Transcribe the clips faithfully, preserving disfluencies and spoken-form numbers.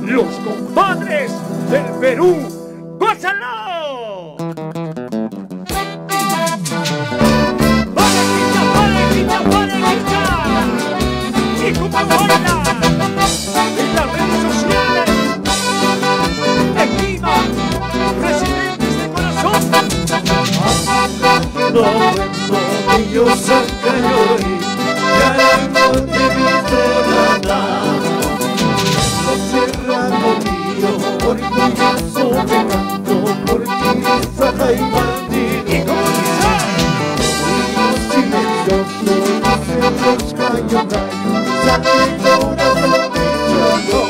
los compadres del Perú. ¡Gózalo! ¡Parejita, parejita, parejita! ¡Y como baila! En las redes sociales, Equiva, residentes de corazón. No, no, y yo saca llorí, ya no te he visto nada. No cerrado mío, por tu caso me canto, por ti saca y bandido. ¿Y cómo dice? Silencioso, no se los callo, callo, saliendo una sospecha yo.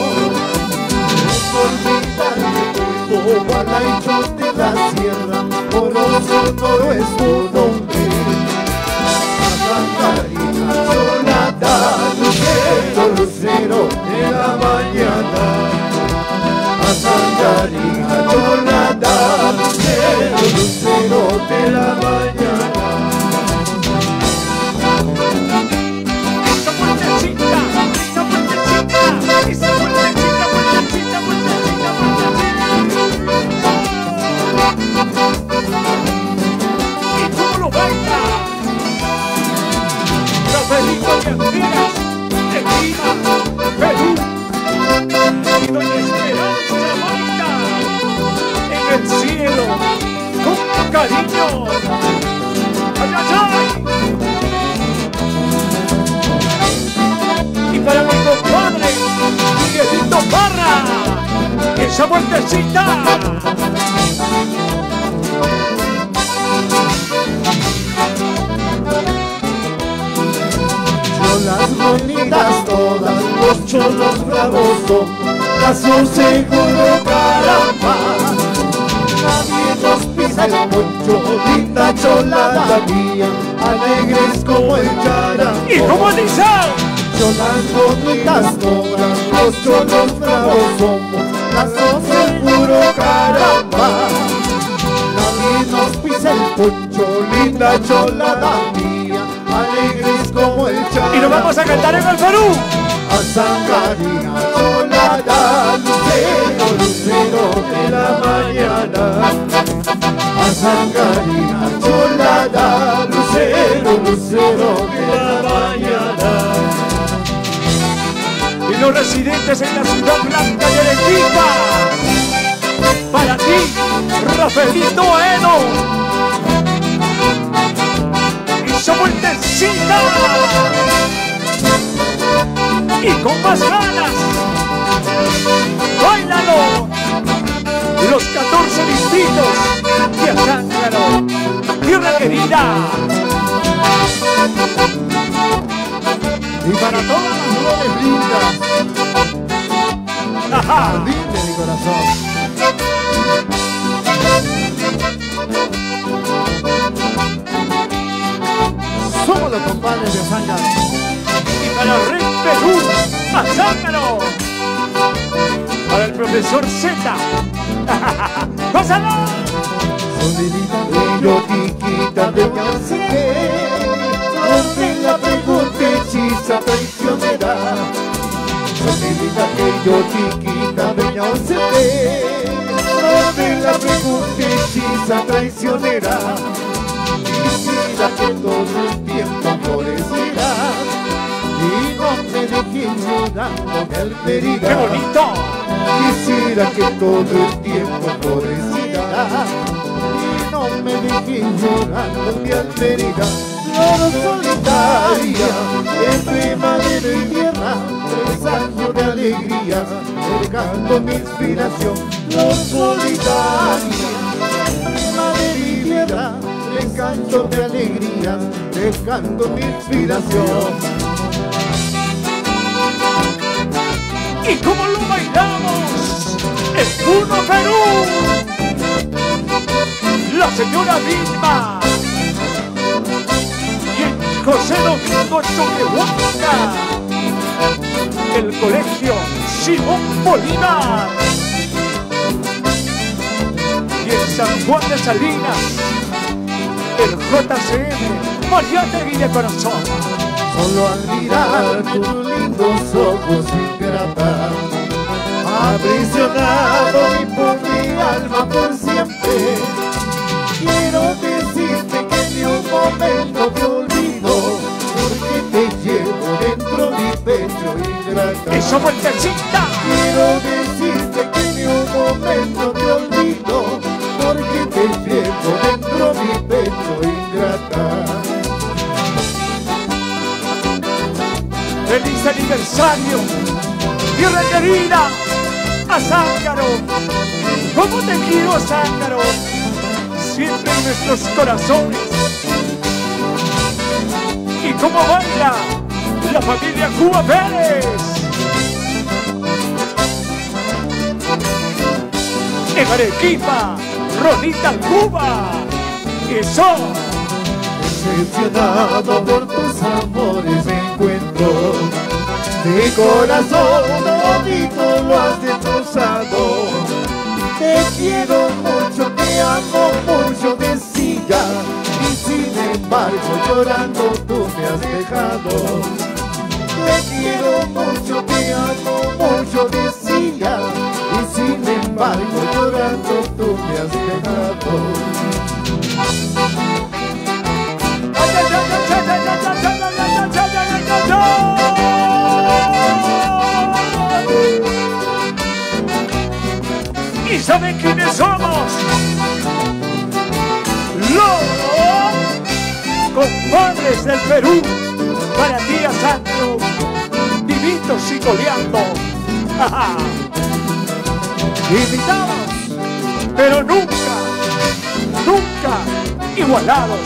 Por mi o Gualayo de la sierra, Poroso no es tu nombre. A Catarina Cholada, lucero, lucero de la mañana. A Catarina Cholada, lucero, lucero de la mañana. Esa vueltecita, esa vueltecita, esa vueltecita, vueltecita, vueltecita, vueltecita. ¿Y cómo lo baila? Rafaelito Diantinas, Equiva, Perú. Y doña Esperanza Bonita, en el cielo, con cariño. ¡Ay, ay, ay! Y para mi compadre, Miguelito Parra, esa vueltecita. Cholas bonitas todas, los cholos bravos son, caso seguro caramba. Nadie nos pisa el poncho, linda cholada mía, alegres como el chara. ¿Y cómo dice? Cholas bonitas todas, los cholos bravos somos, caso seguro caramba. Nadie nos pisa el poncho, linda cholada mía, alegres como el chara. Y nos vamos a cantar en el Perú. A Sangarina Cholada, lucero, lucero de la mañana. A Sangarina Cholada, lucero, lucero de la mañana. Y los residentes en la ciudad blanca de Arequipa, para ti, Rafaelito Eno. Y esa vueltecita. Y con más ganas, ¡báilalo! Los catorce distritos de Azángaro, tierra querida. Y para todas las flores lindas, ¡Ajá! jardín de mi corazón. Somos los compadres de Azángaro. Y para Red Perú, Azángaro. Para el profesor Z. ¡Gózalo! Sonidita de yo chiquita de no sé qué, donde la pregunta hechiza traicionera. Sonidita que yo chiquita de no sé qué, donde la pregunta hechiza traicionera. Quisiera que todo el tiempo floreciera y no me dejes llorando de alteridad. ¡Qué bonito! Quisiera que todo el tiempo floreciera y no me dejes llorando de alteridad. Flor solitaria, entre madera y tierra, tres años de alegría, cercando mi inspiración. Flor solitaria, entre madera y tierra, tres años de alegría, cercando mi inspiración. ¿Y cómo lo bailamos? ¡En Puno, Perú! La señora Vilma y el José Domingo Choquehuanca, el colegio Simón Bolívar, y en San Juan de Salinas, el J C M Mariátegui de corazón. Solo al mirar tus lindos ojos ingrata, aprisionado y por mi alma por siempre. Quiero decirte que ni un momento te olvido, porque te llevo dentro mi pecho ingrata. ¡Eso, fuertecita! Quiero decirte que ni un momento te olvido, porque te llevo dentro mi pecho ingrata. ¡Feliz aniversario! ¡Tierra querida! ¡A Zángaro! ¿Cómo te quiero, Zángaro? Siempre en nuestros corazones. ¿Y cómo baila la familia Cuba Pérez? En Arequipa, Ronita Cuba. ¡Eso! Decepcionado por tus amores me encuentro. Mi corazón todito lo has destrozado. Te quiero mucho, te amo mucho, decía, y sin embargo llorando tú me has dejado. Te quiero mucho, te amo mucho, decía, y sin embargo llorando tú me has dejado. ¿Y saben quiénes somos? Los compadres del Perú. Para ti, a Santo, vivitos y coleando. Invitados, pero nunca, nunca igualados.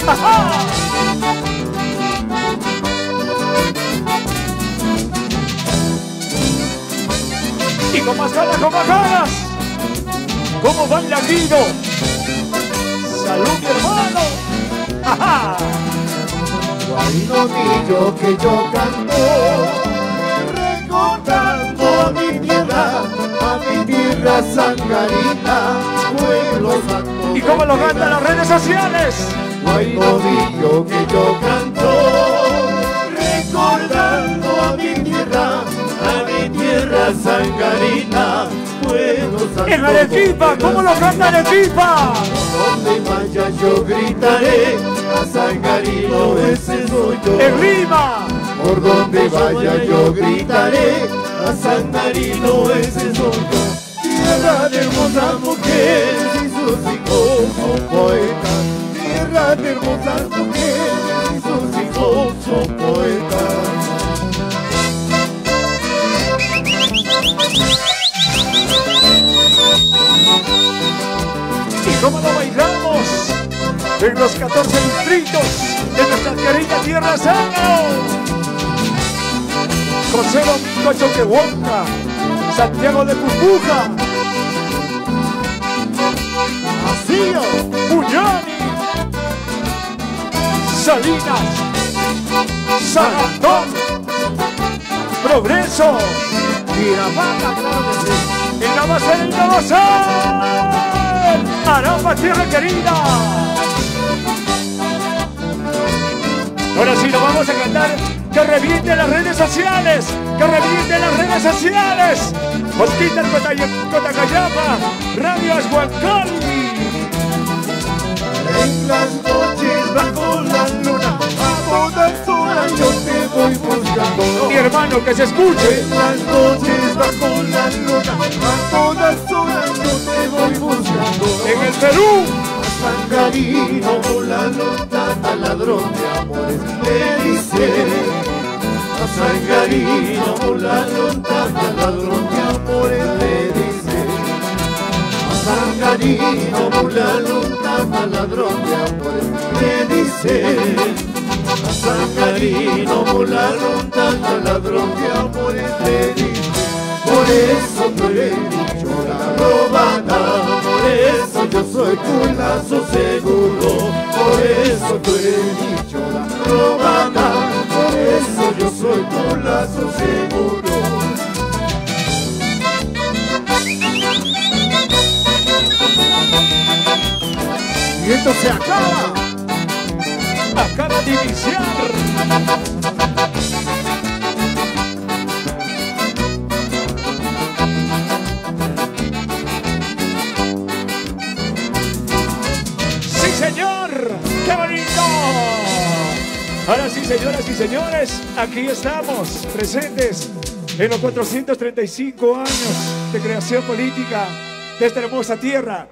Y con más ganas, con más ganas. ¿Cómo baila Guido? ¡Salud, mi hermano! ¡Ajá! Guainomillo que yo canto, recordando a mi tierra, a mi tierra sangarina, pueblo santo. ¿Y cómo lo cantan las redes sociales? Guainomillo que yo canto, recordando a mi tierra, a mi tierra sangarina, pueblo santo. En Arequipa, ¿cómo lo canta Arequipa? Donde vaya yo gritaré, a Sangarino ese soy yo. En Lima, por donde vaya yo gritaré, a Sangarino ese soy yo. Tierra de hermosas mujeres y sus hijos son poetas. Tierra de hermosas mujeres y sus hijos son poetas. ¿y cómo lo bailamos? En los catorce distritos de nuestra querida Tierra Zángaro. José Domingo Choquehuanca, Santiago de Pupuja, Macío, Puñani, Salinas, San Antón, Progreso, Tirapata, claro que sí. en Navasal, en Navasal, Aramba, tierra querida. Ahora sí, lo vamos a cantar. Que reviente las redes sociales, que reviente las redes sociales. Mosquita Cotacayapa, Radio Ashuancali. En las noches bajo la luna, a todas horas yo te voy buscando. Mi hermano, que se escuche. En las noches bajo la luna, a todas horas yo te voy buscando. En el Perú, a Sangarino volando tanta ladrón de amores me dice. A Sangarino volando tanta ladrón de amores me dice. A Sangarino volando tanta ladrón de amores me dice. A Sangarino volando tanta ladrón de amores me dice. Por eso tú eres dicho la robada, por eso yo soy tu lazo seguro, por eso tú eres dicho la robada, por eso yo soy tu lazo seguro. Y esto se acaba, acaba de iniciar. señoras y señores, aquí estamos, presentes en los cuatrocientos treinta y cinco años de creación política de esta hermosa tierra.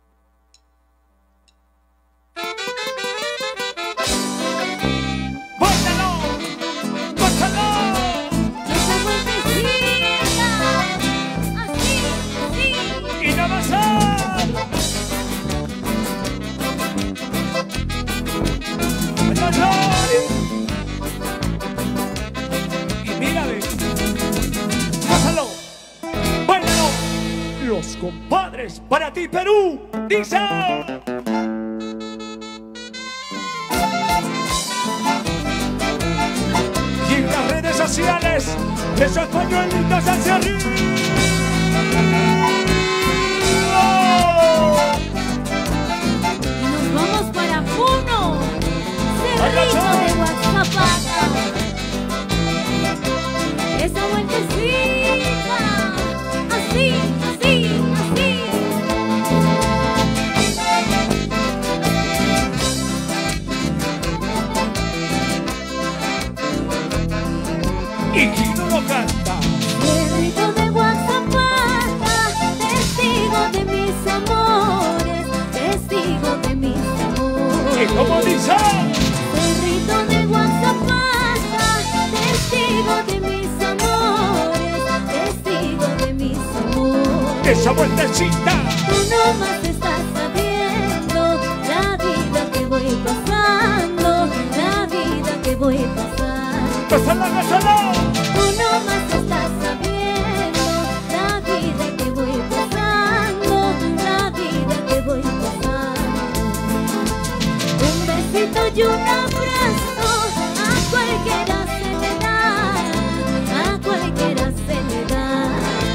Los compadres, para ti Perú, dice. Y en las redes sociales, esos pañuelitos hacia arriba. Y nos vamos para Puno, Cerrito de Guaxapata. Esa vueltecita, así. ¿Y quién no lo canta? Cerrito de Guaxapata, testigo de mis amores, testigo de mis amores. ¿Y cómo dice? Cerrito de Guaxapata, testigo de mis amores, testigo de mis amores. Esa vueltecita. Tú nomás estás sabiendo la vida que voy pasando, la vida que voy pasando. ¡Pásala, pásala! Tú nomás estás sabiendo la vida que voy pasando, la vida que voy pasando. Un besito y un abrazo a cualquiera se le da, a cualquiera se le da.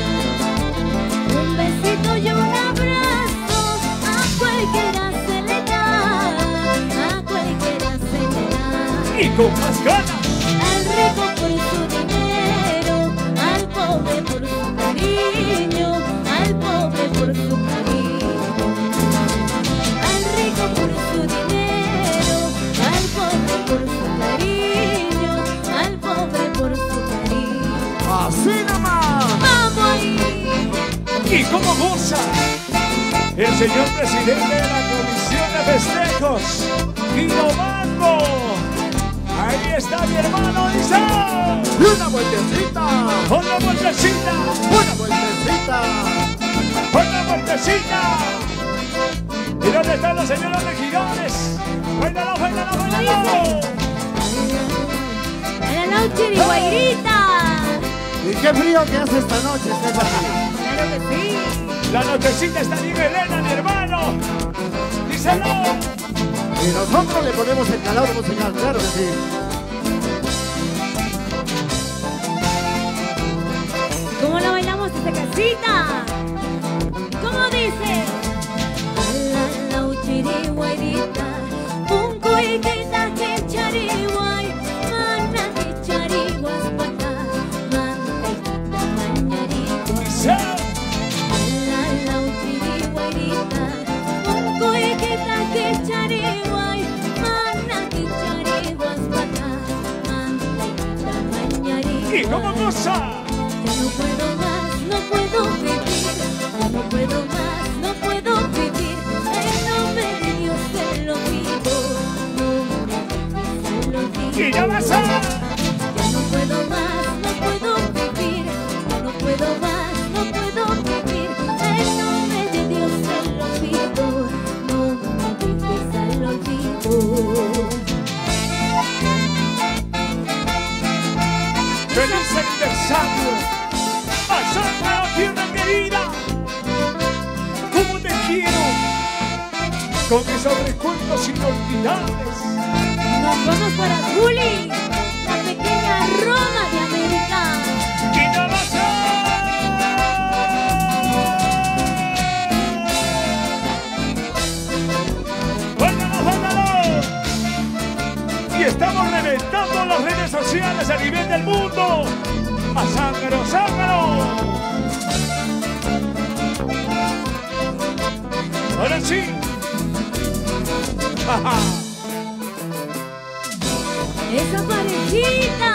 Un besito y un abrazo a cualquiera se le da, a cualquiera se le da. Y con más ganas. Al rico por su dinero, al pobre por su cariño, al pobre por su cariño. Al rico por su dinero, al pobre por su cariño, al pobre por su cariño. ¡Así nomás! ¡Vamos ahí! ¿Y cómo goza el señor presidente de la Comisión de Festejos, Guido Mango? Ahí está mi hermano, dice. Y una vueltecita. Una vueltecita. Una vueltecita. Una vueltecita. ¿Y dónde están los señores regidores? ¡Bailalo, bailalo, bailalo! ¡Bailalo, chiriguairita! ¿Y qué frío que hace esta noche, Stephanie? ¡Claro que sí! La nochecita está bien, Elena, mi hermano. Díselo. Y nosotros le ponemos el calor musical, claro que sí. ¿Cómo lo bailamos esta casita? ¿Cómo dice? La la uchirihuairita, un cuiquita que charihuay, mana que chariguas pata, mantequita mañarita. Dice. La la uchirihuairita, un cuiquita que charihuay, mana que chariguas pata, mantequita mañarita. ¿Y cómo goza? Ya no puedo más, no puedo vivir, ya no puedo más, no puedo vivir, en nombre de Dios te lo pido, no me lo pido. ¡Y ya vas a! Ya no puedo más, no puedo vivir, ya no puedo más, no puedo vivir, en nombre de Dios te lo pido, no me dejes al olvido. ¡Feliz aniversario! ¡A Santa tierra querida! ¡Cómo te quiero! Con esos recuerdos inolvidables. Nos vamos para Juli, la pequeña Roma de América. ¡Y no vas a! ¡Vámonos, vámonos! Y estamos reventando las redes sociales a nivel del mundo. ¡A Zángaro, Zángaro! Ahora sí. esa parejita.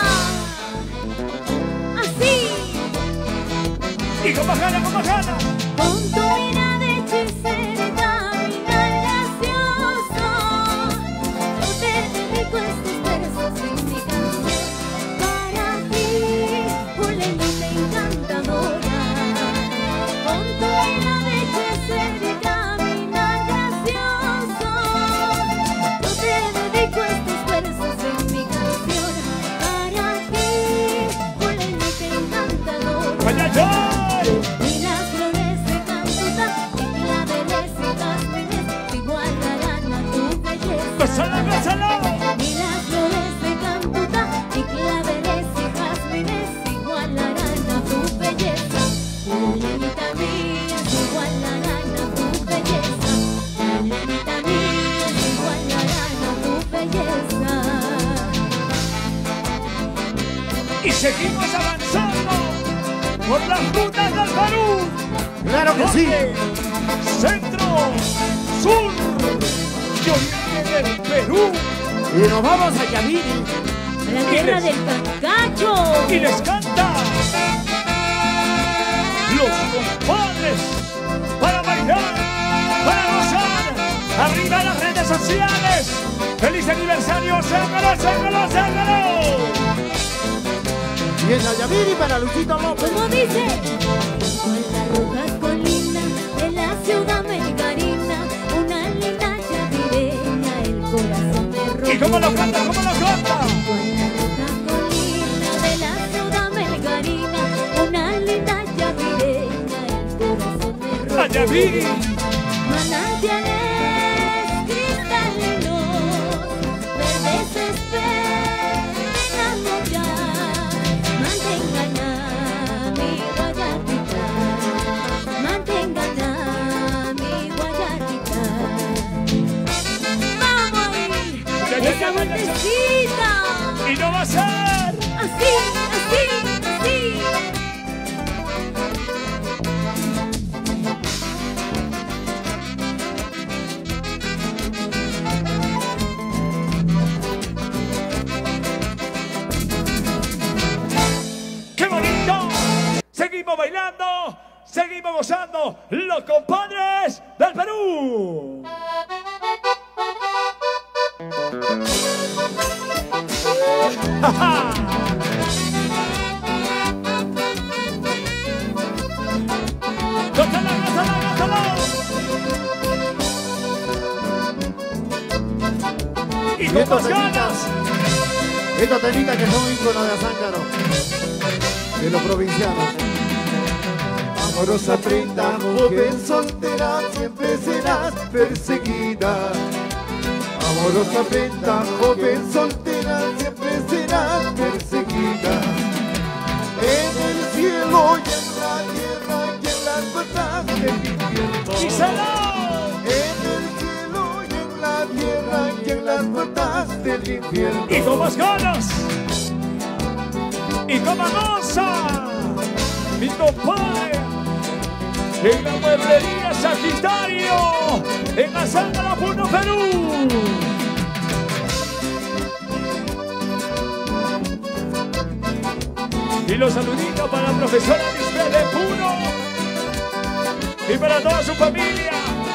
Así. Y con más ganas, con más ganas. Con tu mirada hechicera y caminar gracioso, yo te dedico estos versos en mi canción. Para ti, Julenita encantadora. Con tu mirada hechicera y caminar gracioso, yo te dedico estos versos en mi canción. Para ti, Julenita encantadora. ¡Ay, ay, ay! Y las flores de cantuta y claveles y jazmines igualarán a tu belleza. ¡Gózala, gózala! Y las flores de cantuta y claveles y jazmines igualarán a tu belleza. Julenita mía, igualarán a tu belleza. Julenita mía, igualarán a tu belleza. Y seguimos avanzando por las rutas del Perú. ¡Claro que sí! Norte, centro, sur y oriente del Perú. Y nos vamos a Yamiri. La tierra del Cancacho. Y les canta los compadres para bailar, para gozar. Arriba las redes sociales. ¡Feliz aniversario! ¡Sácalo, sácalo, sácalo! Y en la Yamiri para Luchito López. Como dice, con las rojas colinas de la ciudad melgarina, una linda chavireña, el corazón me robó. ¿Y cómo lo canta? ¿Cómo lo canta? Con las rojas colinas de la ciudad melgarina, una linda chavireña, el corazón me robó. ¡La Yamiri! Manantiales cristalinos, verdes esperan mollar. Mantengan a mi guayatita, mantengan a mi guayatita. Vamos a ir Ya, ya, esa ya, ya, ya. vueltecita. ¡Y no va a ser! Así, así, así. ¡Qué bonito! Seguimos bailando, seguimos gozando, los compadres del Perú. ¡Ja, ja! ¡Gózala, gózala, gózala! Y Y con estos más ganas. temitas, estos temitas que son íconos de Azángaro, de los provincianos. Amorosa prenda, joven soltera, siempre serás perseguida. Amorosa prenda, joven soltera, siempre serás perseguida. En el cielo y en la tierra y en las puertas del infierno. ¡Y salud! En el cielo y en la tierra y en las puertas del infierno. Y con más ganas. Y con más goza. Mi compadre. En la mueblería Sagitario. En Azángaro, Puno, Perú. Y los saluditos para la profesora Lisbeth de Puno. Y para toda su familia.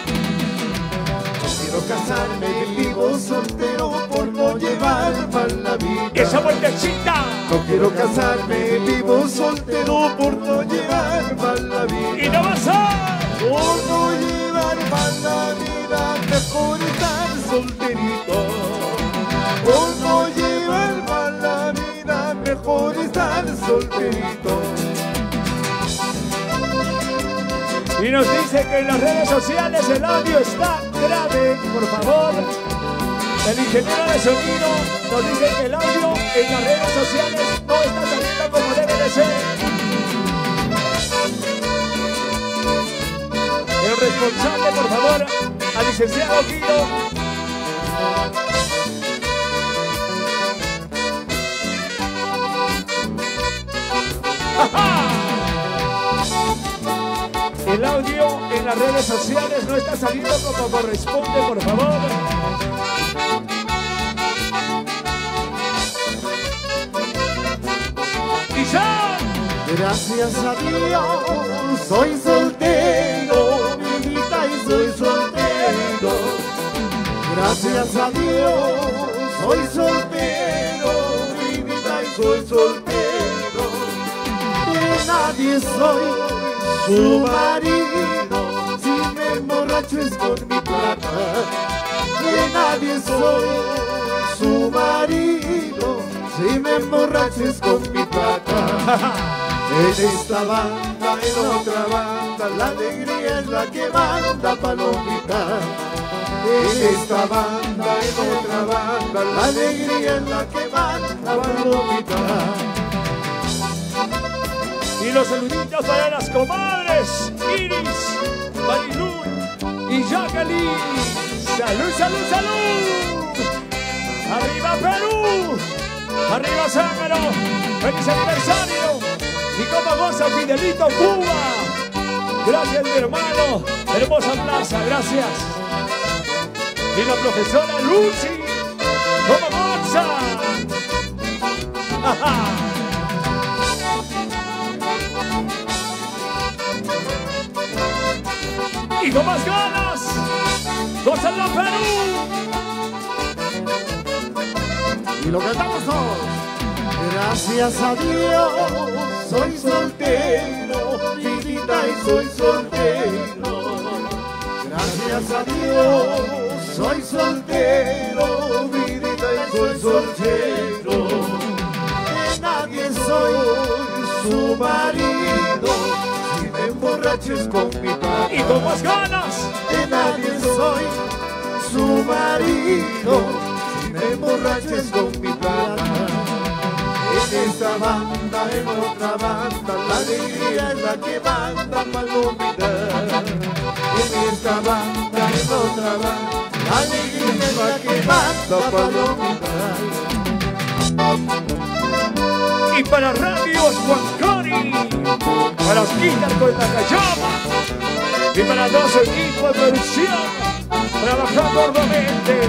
Quiero casarme y vivo soltero por no llevar mal la vida. Esa vueltecita. No quiero casarme, vivo soltero por no llevar mal la vida. Y no va a ser. Por no llevar mal la vida, mejor estar solterito. Por no llevar mal la vida, mejor estar solterito. Y nos dice que en las redes sociales el audio está grave, por favor. El ingeniero de sonido nos dice que el audio en las redes sociales no está saliendo como debe de ser. El responsable, por favor, al licenciado Guido. ¡Ajá! El audio en las redes sociales no está saliendo como corresponde, por favor. Gracias a Dios soy soltero, vidita, y soy soltero. Gracias a Dios soy soltero, vidita, y soy soltero. De nadie soy su marido, si me emborracho es con mi plata. De nadie soy su marido, si me emborracho es con mi plata. En esta banda, en otra banda, la alegría es la que manda, palomita. En esta banda, en otra banda, la alegría es la que manda, palomita. Y los saluditos para las comadres Iris, Marilú y Jacqueline. ¡Salud, salud, salud! ¡Arriba Perú! ¡Arriba Zángaro! ¡Feliz aniversario! Y como goza Fidelito Cuba. Gracias, mi hermano. Hermosa plaza, gracias. Y la profesora Lucy. Como goza. Y con más ganas. ¡Gózalo, Perú! Y lo cantamos todos. Gracias a Dios soy soltero, vidita, y soy soltero. Gracias a Dios soy soltero, vidita, y soy soltero. De nadie soy su marido, si me emborraches con mi plata. Y con más ganas. De nadie soy su marido, si me emborraches con mi plata. En esta banda, en otra banda, la alegría es la que manda, palomita. En esta banda, en otra banda, la alegría es la que manda, palomita. Y para Radios Huancari, para Osquitar con Nakayama, y para dos equipos de producción, trabajando arduamente.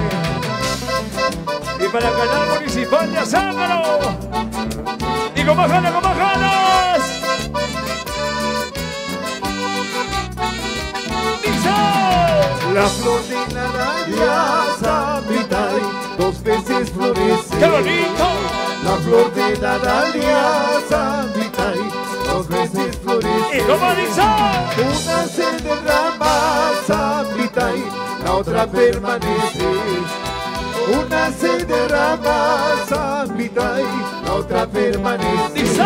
Y para el canal municipal de Zángaro. Y con más ganas, con más ganas. ¡Dice! La flor de la sabita, dos veces florece. ¡Qué bonito! La flor de la dalia sabita, dos veces florece. ¿Y cómo dice? Una se derrama sabita, la otra permanece. Una se derrama sabita, la otra permanece. ¡Dice!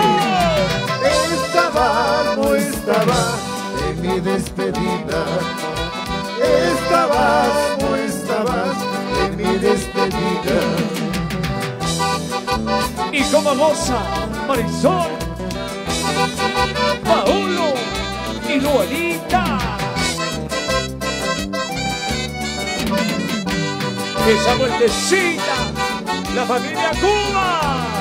Estaba, no estaba en mi despedida. Estabas, no estabas en mi despedida. Y como goza Marisol, Paulo y Luanita. Esa vueltecita, la familia Cuba.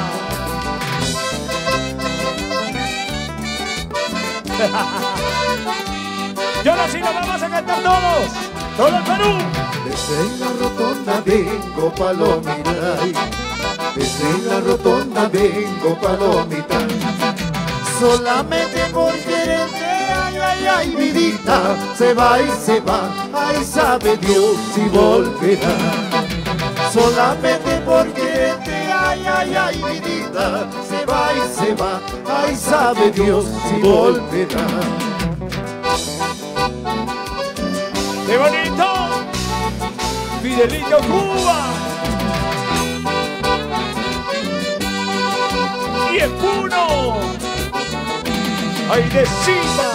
Y ahora sí nos vamos a cantar todos, todo el Perú. Desde la rotonda vengo, palomita. Desde la rotonda vengo, palomita. Solamente por quererte, ay, ay, ay, vidita. Se va y se va, ay, sabe Dios si volverá. Solamente por quererte, ay, ay, ay, vidita. Se va y se va, ay, sabe Dios si volverá. ¡Qué bonito! Fidelito Cuba. Y en Puno, Airecita,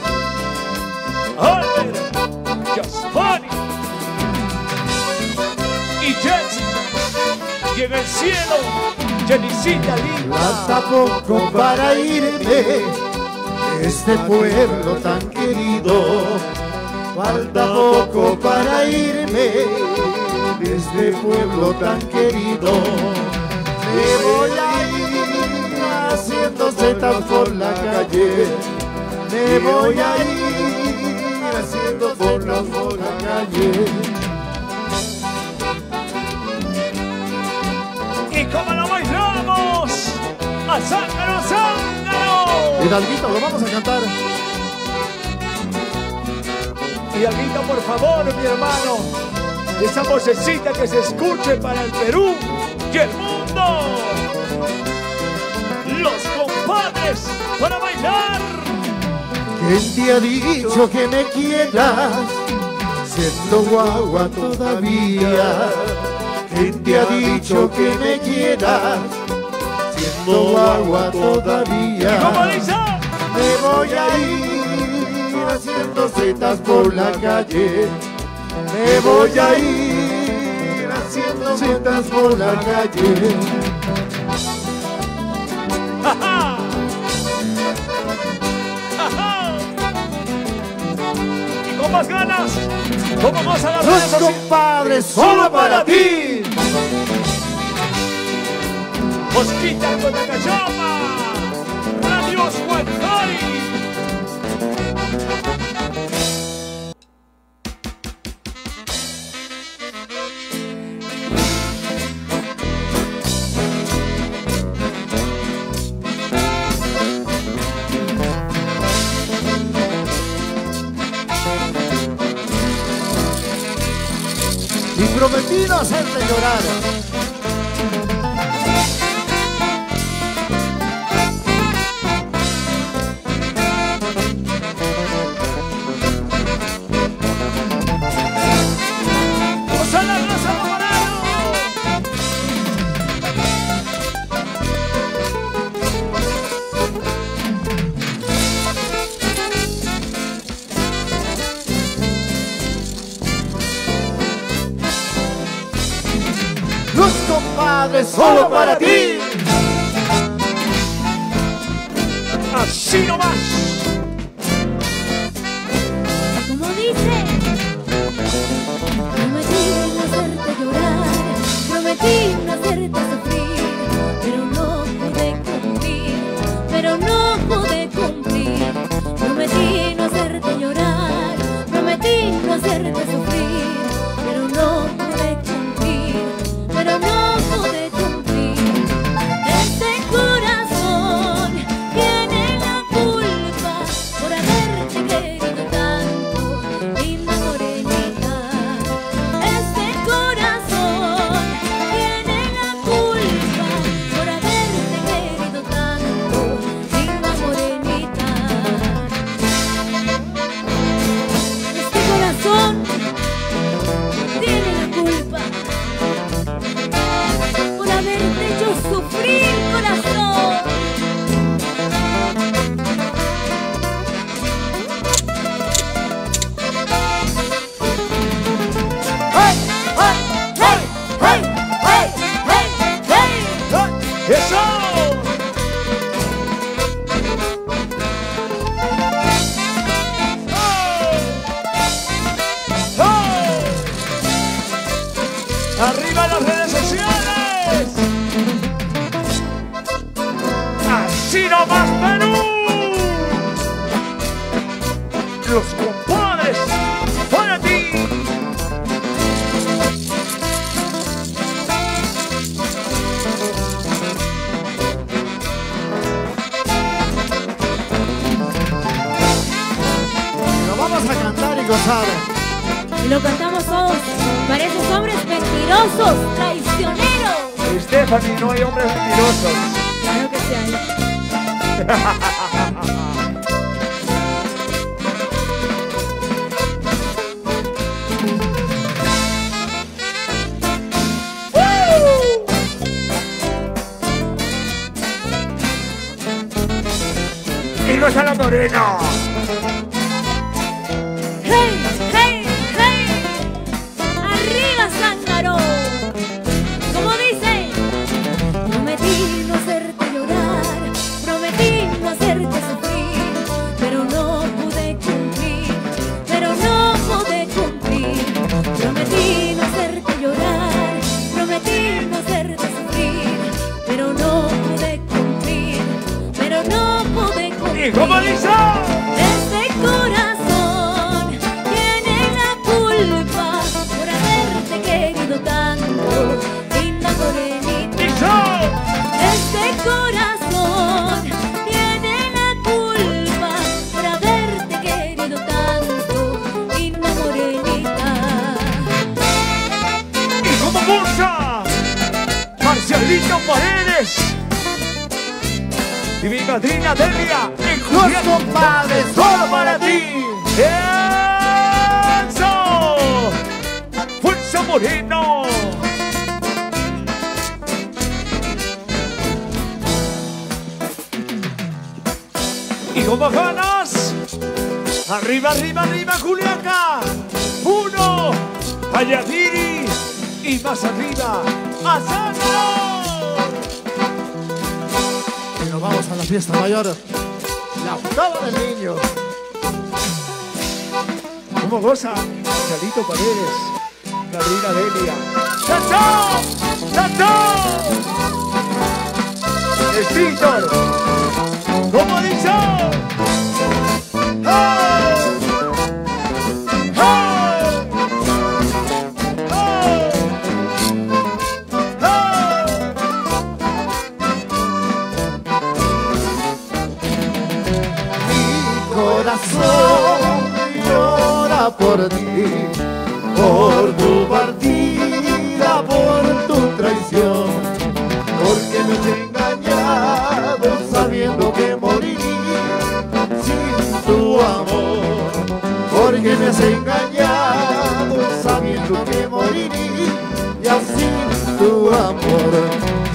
Albert, Jaspani y Jessica. Y en el cielo, Jenicita linda. Falta poco para irme de este pueblo tan querido. Falta poco para irme de este pueblo tan querido. Me voy a ir haciendo setas por la calle. Me voy a ir haciendo setas por la calle. Y como lo bailamos, a Zángaro, Zángaro. Hidalguito, lo vamos a cantar. Hidalguito, por favor, mi hermano. Esa vocecita que se escuche para el Perú y el mundo. Los compadres para bailar. ¿Quién te ha dicho que me quieras siendo guagua todavía? ¿Quién te ha dicho que me quieras siendo guagua todavía? ¿Y cómo dice? Me voy a ir haciendo setas por la calle. Me voy a ir haciendo setas por la calle. ¡Ja, ja! Y con más ganas, ¿cómo vas a las Los redes sociales? compadres solo para ti. Mosquita con la cachapa, Radio Huancayo. Y prometí no hacerte llorar. Los compadres solo para ti. Así nomás. Como dice, prometí no hacerte llorar, prometí no hacerte sufrir, pero no pude cumplir, pero no pude cumplir. Prometí no hacerte llorar, prometí no hacerte sufrir, pero no pude cumplir, pero no pude cumplir. Este corazón tiene la culpa por haberte querido tanto, linda morenita. Este corazón tiene la culpa por haberte querido tanto, linda morenita. Este corazón tiene la culpa por haberte hecho sufrir, corazón. ¡Hey! ¡Hey! ¡Hey! ¡Hey! ¡Hey! ¡Hey! ¡Hey! ¡Eso! ¡Oh! ¡Oh! ¡Arriba las redes sociales! ¡Así nomás, Perú! Los compadres para ti. Lo vamos a cantar y gozar. Y lo cantamos todos para esos hombres mentirosos, traicioneros. Stephanie, no hay hombres mentirosos. Claro que sí hay. Y no está la morena. ¡Hey! ¡Hey! ¡Hey! ¡Arriba, Zángaro! Como dice, prometí no hacerte llorar, prometí no hacerte sufrir, pero no pude cumplir, pero no pude cumplir. Prometí no hacerte llorar, prometí no hacerte sufrir, pero no pude cumplir, pero no pude cumplir. ¿Y cómo dice? madrina Delia, en Los Julián, compadres, solo para ti. ¡Eso! ¡Fuerza Moreno! Y con más ganas, arriba, arriba, arriba, Juliaca. Uno, Ayadiri. Y más arriba, a Sandro. Y nos vamos a la fiesta mayor. La octava del niño. ¿Cómo goza? Chalito Paredes, madrina Delia. ¡Chacho! ¡Chacho! Es Víctor. ¿Cómo dice? ¡Hey! ¡Hey! ¡Hey! ¡Hey! Mi corazón llora por ti, por tu partida, por tu traición, porque me has engañado sabiendo que morí sin tu amor, porque me has engañado sabiendo que moriría ya sin tu amor.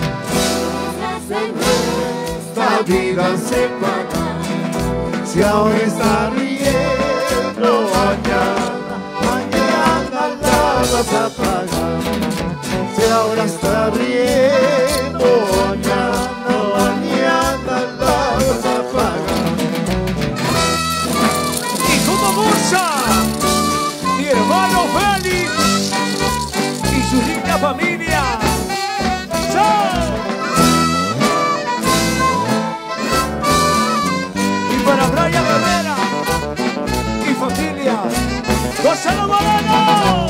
Esta vida se paga si ahora está riendo, mañana, mañana la vas a pagar. Si ahora está riendo, mañana, mañana la vas a pagar. Y como goza mi hermano Félix y su linda familia. ¡Chao! Y para Brian Herrera y familia, ¡Gonzalo Moreno!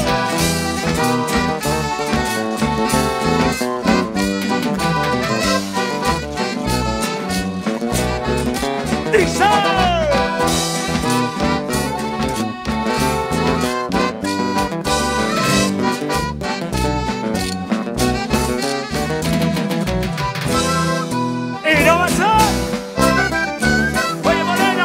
¡Dice! ¡Y no va a ser! ¡Oye, Moreno!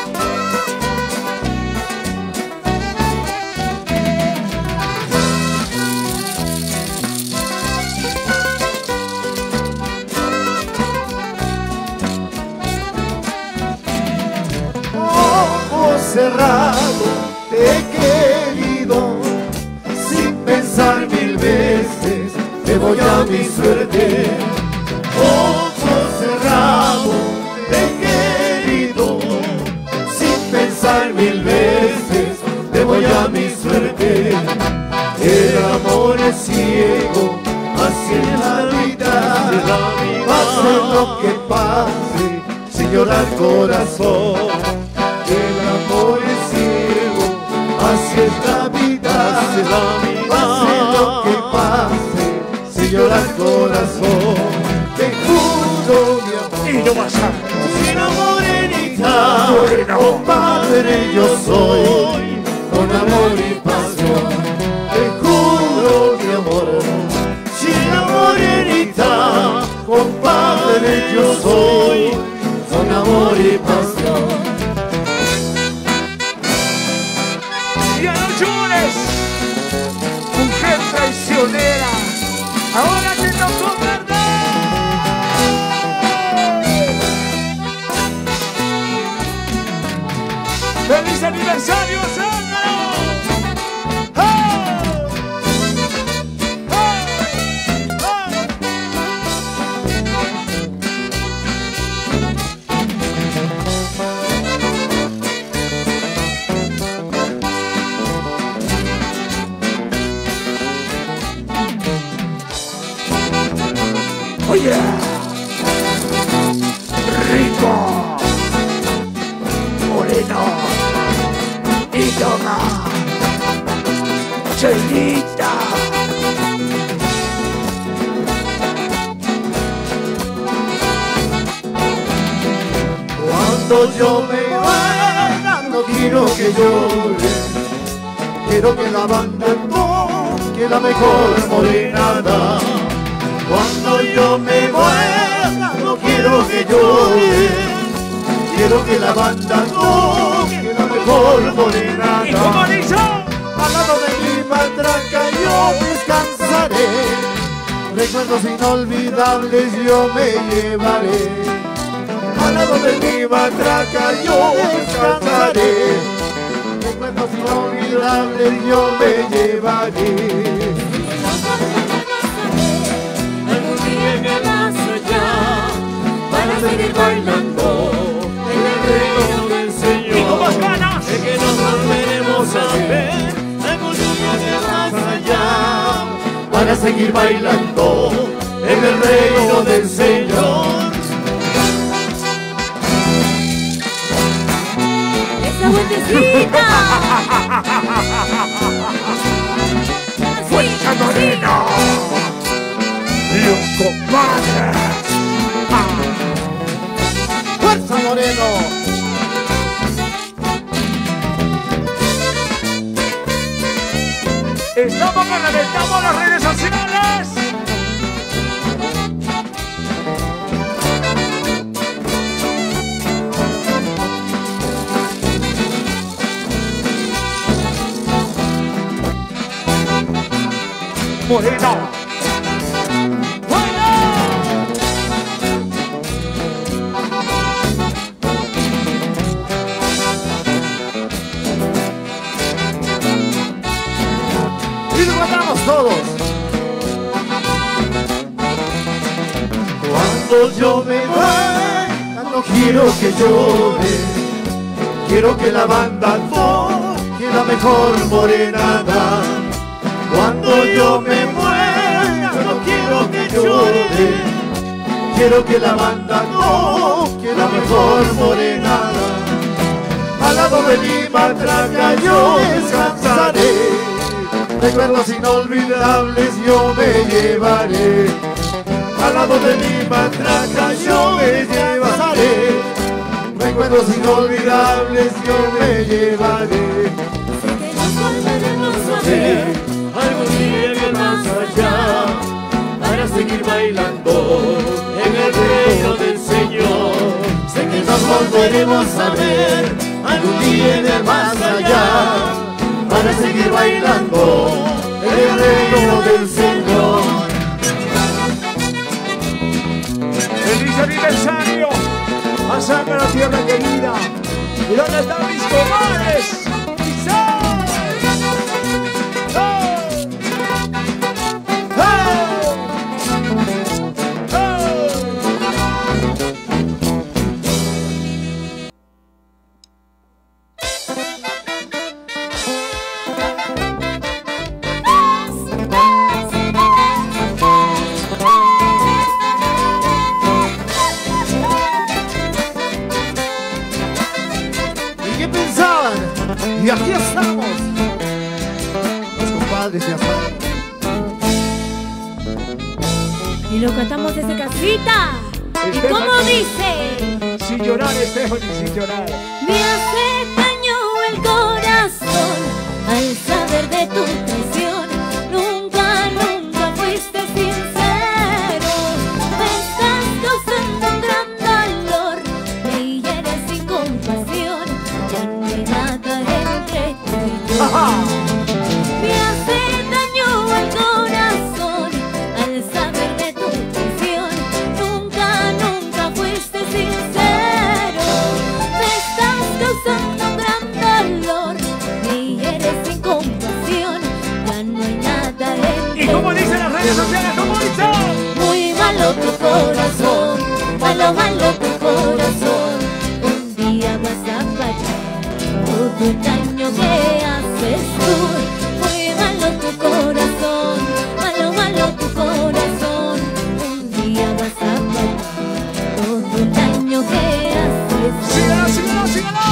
Ojos cerrados te he querido, sin pensar mil veces te voy a mi suerte. Ojos cerrados te he querido, sin pensar mil veces te voy a mi suerte. El amor es ciego, así es la vida, pase lo que pase, sin llorar corazón. El amor es ciego, así es la vida, pase lo que pase, sin llorar corazón. Te juro mi amor, Y no va a ser. sin amor morenita, compadre yo soy, con amor y pasión. Te juro mi amor, sin amor morenita, compadre yo soy, con amor y pasión. Y a los llores, mujer traicionera, ahora te tocó perder. ¡Feliz aniversario, Sandro! ¡Oh! ¡Oh! ¡Oh! ¡Oye! ¡Rico! ¡Moreno! ¡Y toma! ¡Chelita! Cuando yo me vaya, no quiero que llore, quiero que la banda toque la mejor morenada. Cuando yo me vaya, no quiero que llore, quiero que la banda toque la mejor morena. ¿Y cómo dice? Al lado de mi matraca yo descansaré, recuerdos inolvidables yo me llevaré. Al lado de mi matraca yo descansaré, recuerdos inolvidables yo me llevaré. Algún día en el más allá, para seguir bailando en el reino del Señor. ¿Y con más ganas? De que nos volveremos a ver algún día en el más allá, Para seguir bailando en el reino del Señor. esa vueltecita. ¡Fuerza Moreno! ¡Los compadres! ¡Fuerza Moreno! ¡Estamos que reventamos las redes sociales! Moreno. Y lo cantamos todos. Cuando yo me voy, no quiero que llore, quiero que la banda toque la mejor morenada. Cuando yo me muera, no quiero que llore, quiero que la banda toque la mejor morenada. Al lado de mi matraca yo descansaré, recuerdos inolvidables yo me llevaré. Al lado de mi matraca yo me llevaré, recuerdos inolvidables yo me llevaré. Sé que nos volveremos a ver algún día en el más allá, para seguir bailando en el reino del Señor. Sé que nos volveremos a ver algún día en el más allá, Para seguir bailando en el reino del Señor. ¡Feliz aniversario! ¡Masacra la tierra querida! ¿Y dónde están mis comadres? ¡Quizás! ¡Oh! ¡Oh! ¿Y qué pensaban? Y aquí estamos. Los compadres ya saben. y lo cantamos desde casita. ¿Y cómo dice? Sin llorar, Stephanie, sin llorar. Me hace daño el corazón al saber de tu traición. Nunca, nunca fuiste sincero. Me estás causando un gran dolor. Me hieres sin compasión. Ya no hay nada entre tú y yo. Me hace daño el corazón al saber de tu traición. Nunca, nunca fuiste sincero. Me estás causando un gran dolor. Me hieres sin compasión. Ya no hay nada entre ¿Y cómo dicen las redes sociales? ¿Cómo dicen? Muy malo tu corazón, malo, malo tu corazón. Un día vas a pagar todo el daño que haces tú. Muy malo tu corazón, malo, malo tu corazón. Un día vas a pagar todo el daño que haces tú. ¡Síguela, síguela, síguela!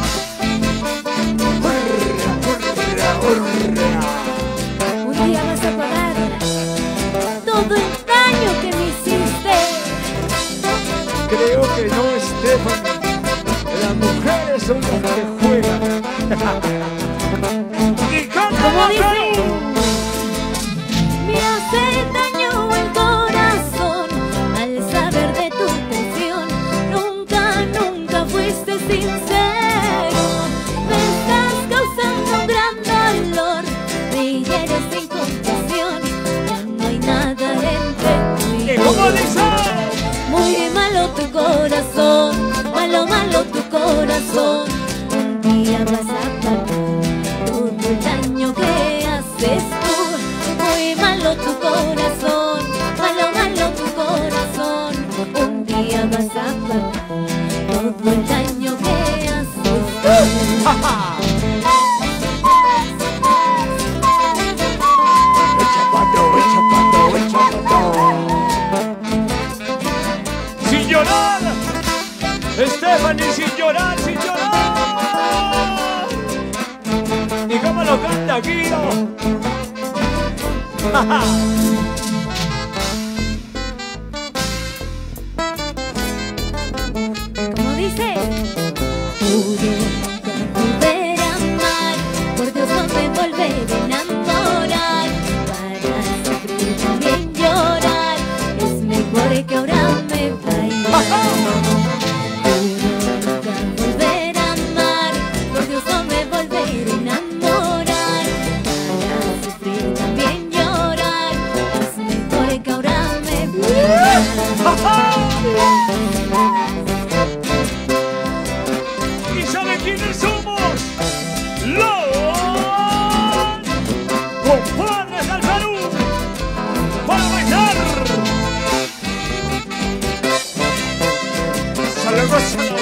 Un día vas a pagar todo el daño que me hiciste. Creo que no, Stephanie. Las mujeres son las que juegan. ¿Y cómo Como dice? dice, me hace daño el corazón al saber de tu traición. Nunca, nunca fuiste para Guido. Como dice, pude nunca volver a amar, por Dios no me volveré a enamorar, para sufrir también llorar, es mejor que ahora me vaya. Pude nunca volver a amar, por Dios no me volveré a enamorar, para sufrir también llorar, es mejor que ahora me vaya. ¿Y saben quiénes somos? Los compadres del Perú. ¡Para bailar! ¡Sale, gózalo!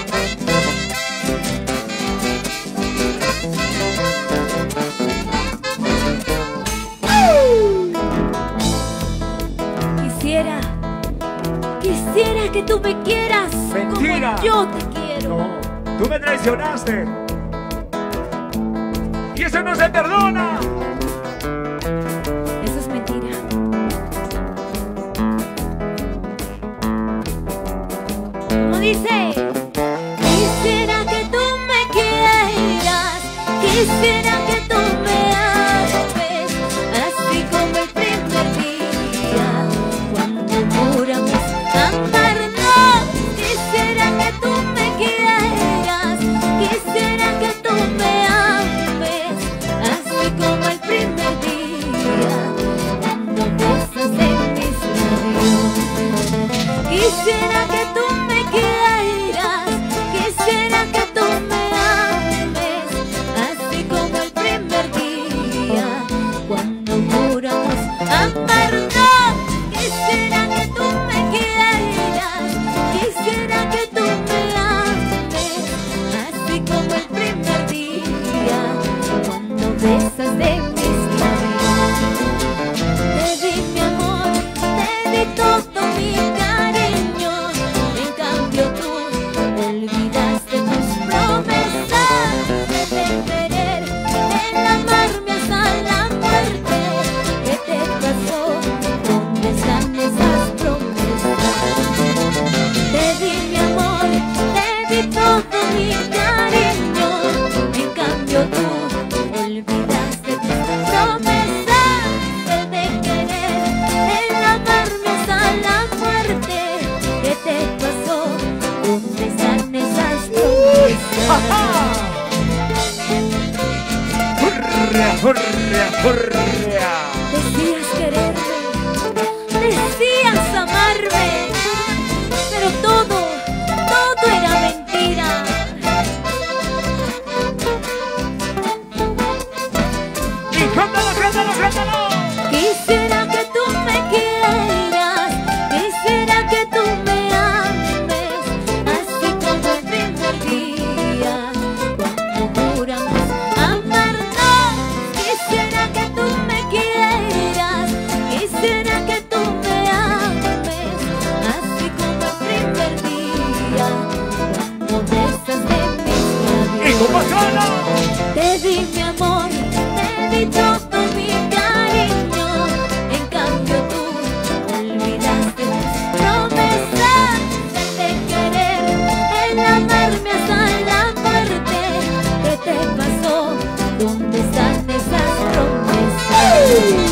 Quisiera, quisiera que tú me quieras. Mentira. Como yo te quiero. No, tú me traicionaste. Y eso no se perdona. Eso es mentira. Como dice, quisiera que tú me quieras, quisiera que tú me ames, así como el primer día, cuando juramos amarnos. Quisiera que tú me quieras, quisiera que tú me ames, así como el primer día, cuando besas en mis labios. Quisiera que tú me quieras, quisiera que tú me ames, así como el primer día, cuando juramos amarnos. Quisiera que tú me quieras, quisiera que tú me ames, así como el primer día, cuando besas de mis labios. Te di mi amor, te di todo mi cariño, en cambio tú olvidaste tus promesas de querer, de amarme hasta la muerte. ¿Qué te pasó? ¿Dónde están esas promesas? Te di mi amor, te di todo mi cariño, en cambio tú olvidaste tus promesas de querer, de amarme hasta la muerte. ¿Qué te pasó? ¿Dónde están esas promesas? ¡Hurra, hurra, hurra! Decías quererme, decías amarme, pero todo, todo era mentira. ¡Y cántalo, cántalo, cántalo! Quisiera que tú me quieras, quisiera que tú me ames, así como el primer día, cuando juramos amarnos. Quisiera que tú me quieras, quisiera que tú me ames, así como el primer día, cuando besas de mis ¡Y labios. con más ganas! Te di mi amor, te di todo mi cariño, en cambio tú olvidaste tus promesas de querer, el amarme hasta la muerte. ¿Qué te pasó? ¿Dónde están esas promesas?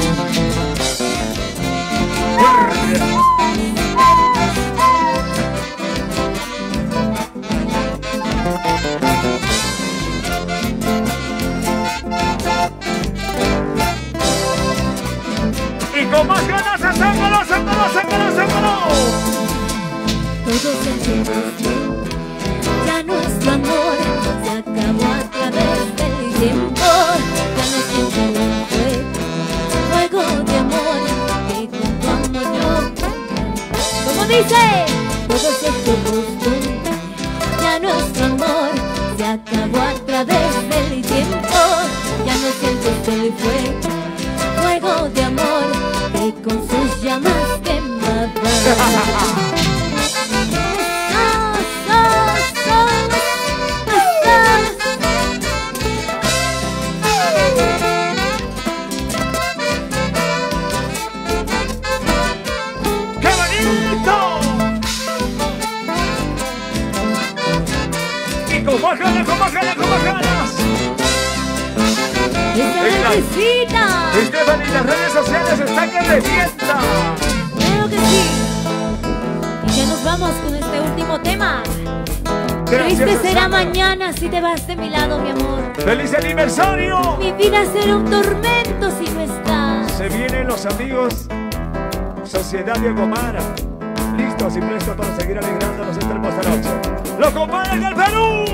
¡Y con más ganas! ¡Sácalo, sácalo, sácalo, sácalo! Todo se entiende, ya nuestro amor se acabó a través del tiempo. Ya no siento un fuego, fuego de amor que con tu amor yo. Como dice, todo se costumbre, ya nuestro amor se acabó a través del tiempo. Ya no siento el fuego, fuego de amor que con sus llamas quemaba. felicita. Esteban, y las redes sociales están que revienta. Creo que sí. Y ya nos vamos con este último tema. Gracias, Triste será Susana. mañana si te vas de mi lado, mi amor. ¡Feliz aniversario! Mi vida será un tormento si no estás. Se vienen los amigos Sociedad Diego Mara, listos y prestos para seguir alegrándonos esta hermosa noche. ¡Los compadres del Perú!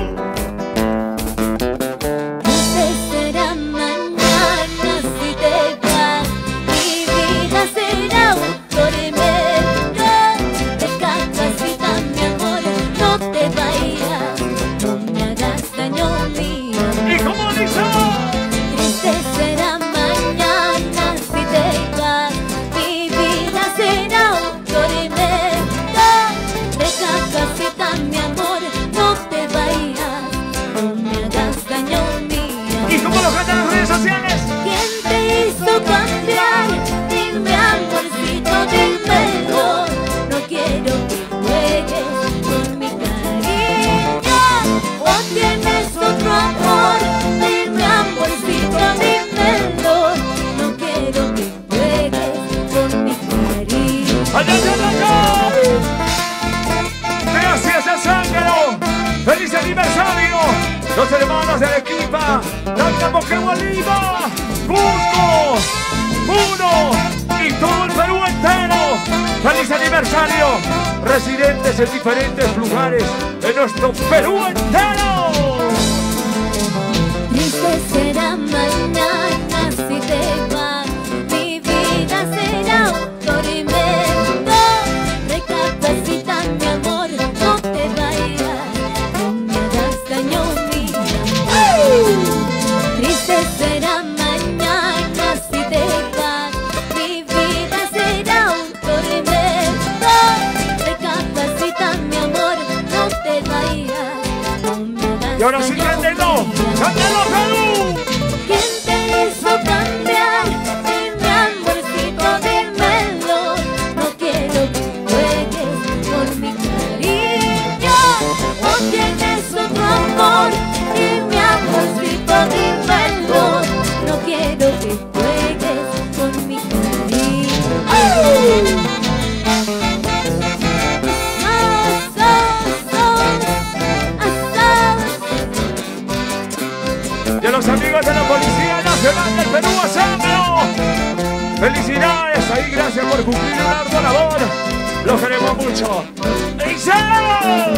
Triste será mañana si te vas. Mi vida será un tormento. Recapacita, mi amor, no te vayas. No me hagas daño, mi amor. ¿Y cómo dice? Triste será mañana si te vas. Mi vida será un tormento. Recapacita, mi amor, no te vayas. No me hagas daño, mi amor. ¿Y cómo lo cantan las redes sociales? ¿Quién te hizo cambiar? Dime, amorcito, dímelo. No quiero que juegues con mi cariño. ¿O tienes otro amor? Dime, amorcito, dímelo. No quiero que juegues con mi cariño. ¡Ay, ay, ay, ay! ¡Gracias a Zángaro! ¡Feliz aniversario! Los hermanos de Arequipa, Tacamoque, Bolívar, Cusco, Puno y todo el Perú entero. ¡Feliz aniversario! Residentes en diferentes lugares de nuestro Perú entero. Triste será mañana si te vas. Mi vida será un tormento. Recapacita, mi amor, no te vayas. No me hagas daño, mi amor. Triste será mañana si te vas. Mi vida será un tormento. Recapacita, mi amor, no te vayas. No me hagas Y ahora sí, daño, cántelo, mi amor. cántelo, Perú. ¿Quién te hizo cambiar? Dime, amorcito, dímelo. No quiero que juegues con mi cariño. ¿O tienes otro amor? Dime, amorcito, dímelo. No quiero que juegues con mi cariño. Y a los amigos de la Policía Nacional del Perú, Zángaro. Felicidades, ahí gracias por cumplir una ardua labor. Los queremos mucho. ¡Isao!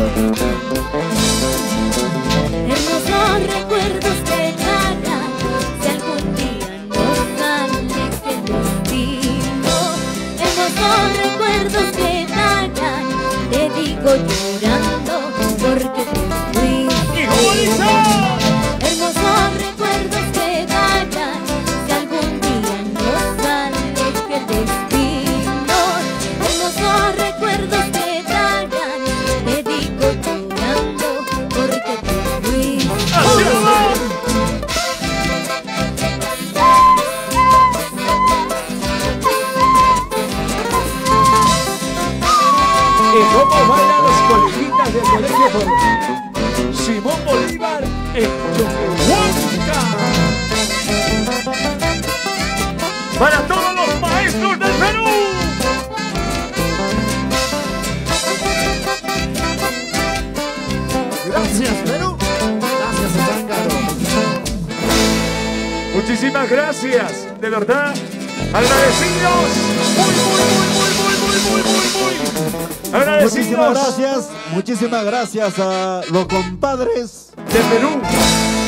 Hermosos recuerdos que quedarán si algún día nos aleje el destino. Hermosos recuerdos que quedarán, te digo llorando porque te fuiste. ¡Y cómo dice! Hermosos recuerdos que quedarán si algún día nos aleje el destino. Hermosos recuerdos que quedarán, te digo llorando porque te fuiste. ¡Así es! ¿Y cómo bailan los coleguitas del colegio por Simón Bolívar en Choquehuanca? Para todos los maestros del Perú. Gracias, Perú. Gracias, Zángaro. Muchísimas gracias, de verdad, agradecidos, muy, muy, muy, muy, muy, muy, muy, muy, muy, agradecidos Muchísimas gracias, muchísimas gracias a los compadres de Perú.